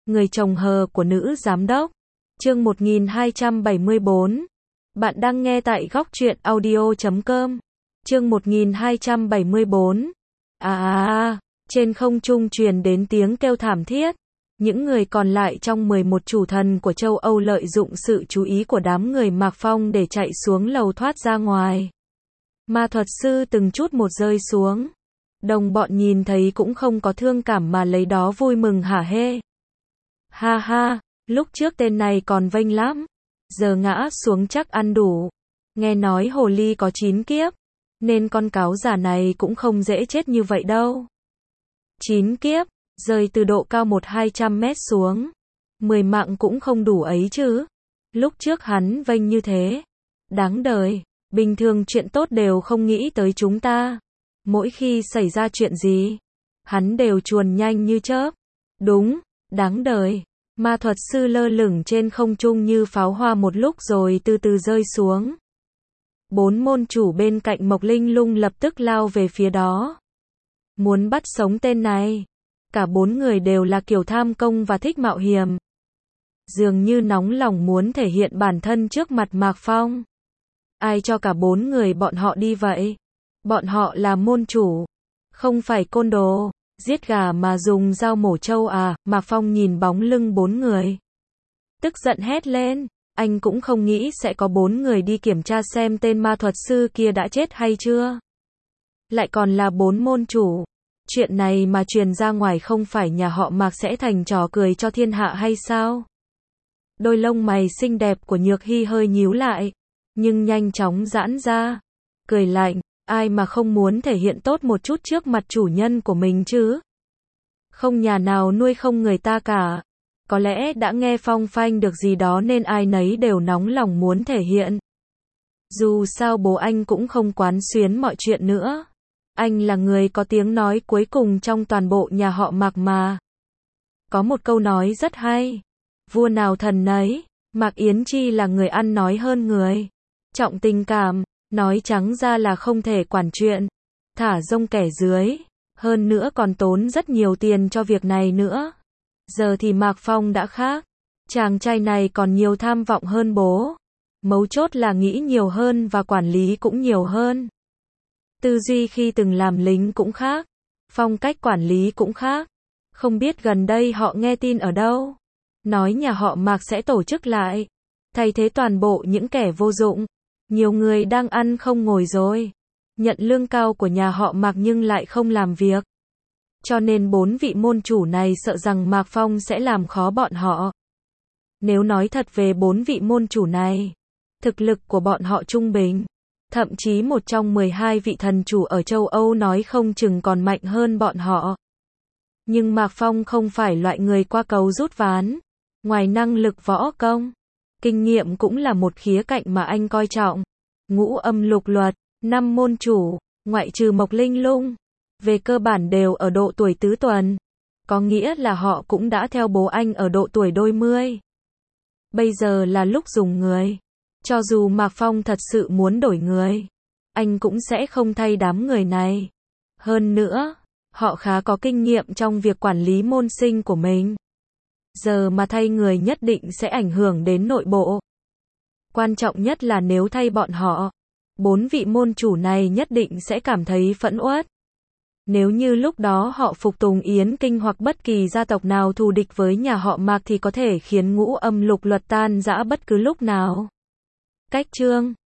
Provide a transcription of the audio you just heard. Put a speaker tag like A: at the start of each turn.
A: Người chồng hờ của nữ giám đốc. Chương 1274. Bạn đang nghe tại góc truyện audio.com. Chương 1274. Trên không trung truyền đến tiếng kêu thảm thiết. Những người còn lại trong 11 chủ thần của châu Âu lợi dụng sự chú ý của đám người Mạc Phong để chạy xuống lầu thoát ra ngoài. Ma thuật sư từng chút một rơi xuống. Đồng bọn nhìn thấy cũng không có thương cảm mà lấy đó vui mừng hả hê. Ha ha, lúc trước tên này còn vênh lắm. Giờ ngã xuống chắc ăn đủ. Nghe nói hồ ly có 9 kiếp. Nên con cáo giả này cũng không dễ chết như vậy đâu. 9 kiếp, rơi từ độ cao 100-200 mét xuống. 10 mạng cũng không đủ ấy chứ. Lúc trước hắn vênh như thế. Đáng đời, bình thường chuyện tốt đều không nghĩ tới chúng ta. Mỗi khi xảy ra chuyện gì, hắn đều chuồn nhanh như chớp. Đúng, đáng đời. Ma thuật sư lơ lửng trên không trung như pháo hoa một lúc rồi từ từ rơi xuống. 4 môn chủ bên cạnh Mộc Linh Lung lập tức lao về phía đó. Muốn bắt sống tên này. Cả 4 người đều là kiểu tham công và thích mạo hiểm. Dường như nóng lòng muốn thể hiện bản thân trước mặt Mạc Phong. Ai cho cả 4 người bọn họ đi vậy? Bọn họ là môn chủ, không phải côn đồ. Giết gà mà dùng dao mổ trâu à? Mạc Phong nhìn bóng lưng 4 người, tức giận hét lên. Anh cũng không nghĩ sẽ có 4 người đi kiểm tra xem tên ma thuật sư kia đã chết hay chưa. Lại còn là 4 môn chủ. Chuyện này mà truyền ra ngoài không phải nhà họ Mạc sẽ thành trò cười cho thiên hạ hay sao? Đôi lông mày xinh đẹp của Nhược Hy hơi nhíu lại, nhưng nhanh chóng giãn ra. Cười lạnh, ai mà không muốn thể hiện tốt một chút trước mặt chủ nhân của mình chứ? Không nhà nào nuôi không người ta cả. Có lẽ đã nghe phong phanh được gì đó nên ai nấy đều nóng lòng muốn thể hiện. Dù sao bố anh cũng không quán xuyến mọi chuyện nữa. Anh là người có tiếng nói cuối cùng trong toàn bộ nhà họ Mạc mà. Có một câu nói rất hay. Vua nào thần nấy. Mạc Yến Chi là người ăn nói hơn người. Trọng tình cảm. Nói trắng ra là không thể quản chuyện. Thả rông kẻ dưới. Hơn nữa còn tốn rất nhiều tiền cho việc này nữa. Giờ thì Mạc Phong đã khác. Chàng trai này còn nhiều tham vọng hơn bố. Mấu chốt là nghĩ nhiều hơn và quản lý cũng nhiều hơn. Tư duy khi từng làm lính cũng khác. Phong cách quản lý cũng khác. Không biết gần đây họ nghe tin ở đâu. Nói nhà họ Mạc sẽ tổ chức lại. Thay thế toàn bộ những kẻ vô dụng. Nhiều người đang ăn không ngồi rồi. Nhận lương cao của nhà họ Mạc nhưng lại không làm việc. Cho nên 4 vị môn chủ này sợ rằng Mạc Phong sẽ làm khó bọn họ. Nếu nói thật về 4 vị môn chủ này, thực lực của bọn họ trung bình. Thậm chí một trong 12 vị thần chủ ở châu Âu nói không chừng còn mạnh hơn bọn họ. Nhưng Mạc Phong không phải loại người qua cầu rút ván. Ngoài năng lực võ công, kinh nghiệm cũng là một khía cạnh mà anh coi trọng. Ngũ âm lục luật, 5 môn chủ, ngoại trừ Mộc Linh Lung, về cơ bản đều ở độ tuổi tứ tuần. Có nghĩa là họ cũng đã theo bố anh ở độ tuổi đôi mươi. Bây giờ là lúc dùng người. Cho dù Mạc Phong thật sự muốn đổi người, anh cũng sẽ không thay đám người này. Hơn nữa, họ khá có kinh nghiệm trong việc quản lý môn sinh của mình. Giờ mà thay người nhất định sẽ ảnh hưởng đến nội bộ. Quan trọng nhất là nếu thay bọn họ, 4 vị môn chủ này nhất định sẽ cảm thấy phẫn uất. Nếu như lúc đó họ phục tùng Yến Kinh hoặc bất kỳ gia tộc nào thù địch với nhà họ Mạc thì có thể khiến ngũ âm lục luật tan rã bất cứ lúc nào. Cách chương